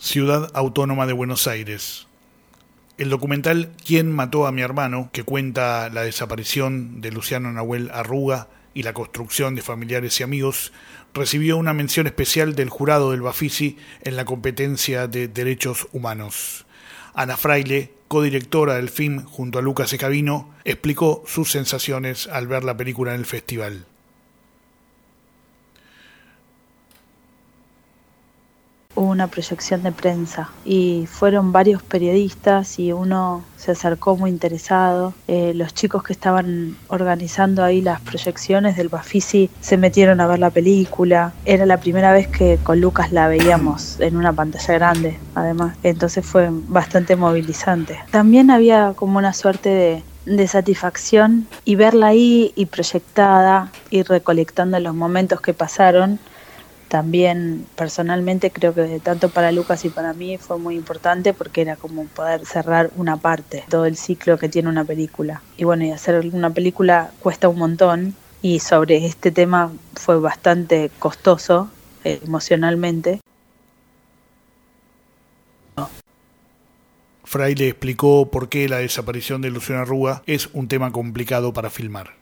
Ciudad Autónoma de Buenos Aires. El documental ¿Quién mató a mi hermano?, que cuenta la desaparición de Luciano Nahuel Arruga y la construcción de familiares y amigos, recibió una mención especial del jurado del Bafisi en la competencia de Derechos Humanos. Ana Fraile, codirectora del film junto a Lucas Escabino, explicó sus sensaciones al ver la película en el festival. Hubo una proyección de prensa y fueron varios periodistas y uno se acercó muy interesado. Los chicos que estaban organizando ahí las proyecciones del Bafisi se metieron a ver la película. Era la primera vez que con Lucas la veíamos en una pantalla grande, además. Entonces fue bastante movilizante. También había como una suerte de satisfacción y verla ahí y proyectada y recolectando los momentos que pasaron. También personalmente creo que tanto para Lucas y para mí fue muy importante porque era como poder cerrar una parte, todo el ciclo que tiene una película. Y bueno, y hacer una película cuesta un montón y sobre este tema fue bastante costoso emocionalmente. Fraile explicó por qué la desaparición de Luciano Arruga es un tema complicado para filmar.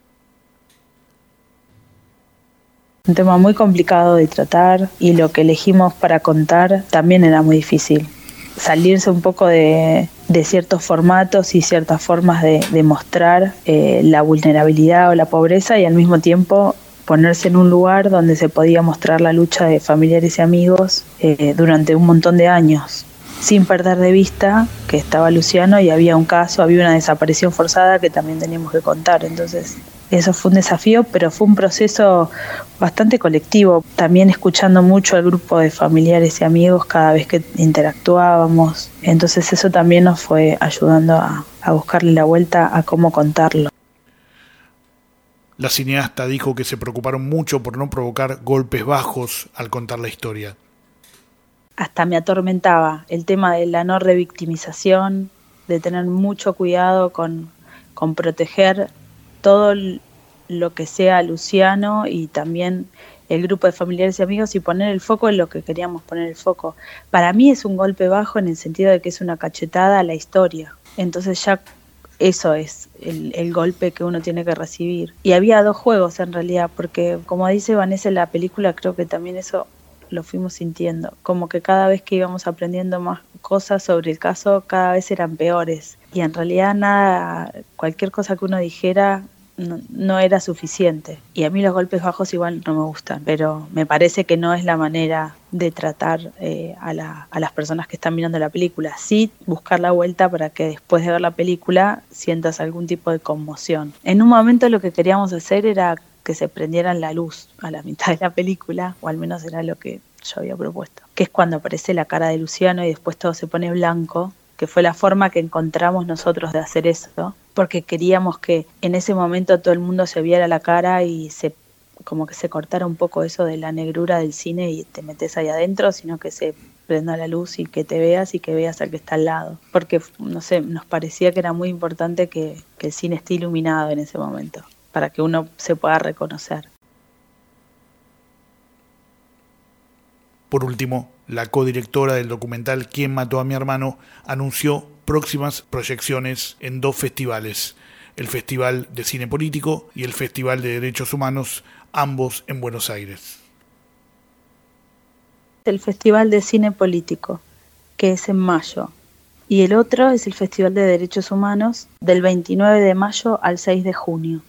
Un tema muy complicado de tratar y lo que elegimos para contar también era muy difícil. Salirse un poco de ciertos formatos y ciertas formas de mostrar la vulnerabilidad o la pobreza y al mismo tiempo ponerse en un lugar donde se podía mostrar la lucha de familiares y amigos durante un montón de años, sin perder de vista que estaba Luciano y había un caso, había una desaparición forzada que también teníamos que contar. Entonces eso fue un desafío, pero fue un proceso bastante colectivo, también escuchando mucho al grupo de familiares y amigos cada vez que interactuábamos. Entonces eso también nos fue ayudando a buscarle la vuelta a cómo contarlo. La cineasta dijo que se preocuparon mucho por no provocar golpes bajos al contar la historia. Hasta me atormentaba el tema de la no revictimización, de tener mucho cuidado con proteger todo lo que sea Luciano y también el grupo de familiares y amigos y poner el foco en lo que queríamos poner el foco. Para mí es un golpe bajo en el sentido de que es una cachetada a la historia. Entonces ya eso es el golpe que uno tiene que recibir. Y había dos juegos en realidad, porque como dice Vanessa en la película, creo que también eso lo fuimos sintiendo, como que cada vez que íbamos aprendiendo más cosas sobre el caso, cada vez eran peores. Y en realidad nada, cualquier cosa que uno dijera no era suficiente. Y a mí los golpes bajos igual no me gustan, pero me parece que no es la manera de tratar a las personas que están mirando la película. Sí buscar la vuelta para que después de ver la película sientas algún tipo de conmoción. En un momento lo que queríamos hacer era que se prendieran la luz a la mitad de la película, o al menos era lo que yo había propuesto, que es cuando aparece la cara de Luciano y después todo se pone blanco, que fue la forma que encontramos nosotros de hacer eso, porque queríamos que en ese momento todo el mundo se viera la cara y como que se cortara un poco eso de la negrura del cine y te metes ahí adentro, sino que se prenda la luz y que te veas y que veas al que está al lado, porque no sé, nos parecía que era muy importante que el cine esté iluminado en ese momento, para que uno se pueda reconocer. Por último, la codirectora del documental ¿Quién mató a mi hermano? Anunció próximas proyecciones en dos festivales, el Festival de Cine Político y el Festival de Derechos Humanos, ambos en Buenos Aires. El Festival de Cine Político, que es en mayo, y el otro es el Festival de Derechos Humanos del 29 de mayo al 6 de junio.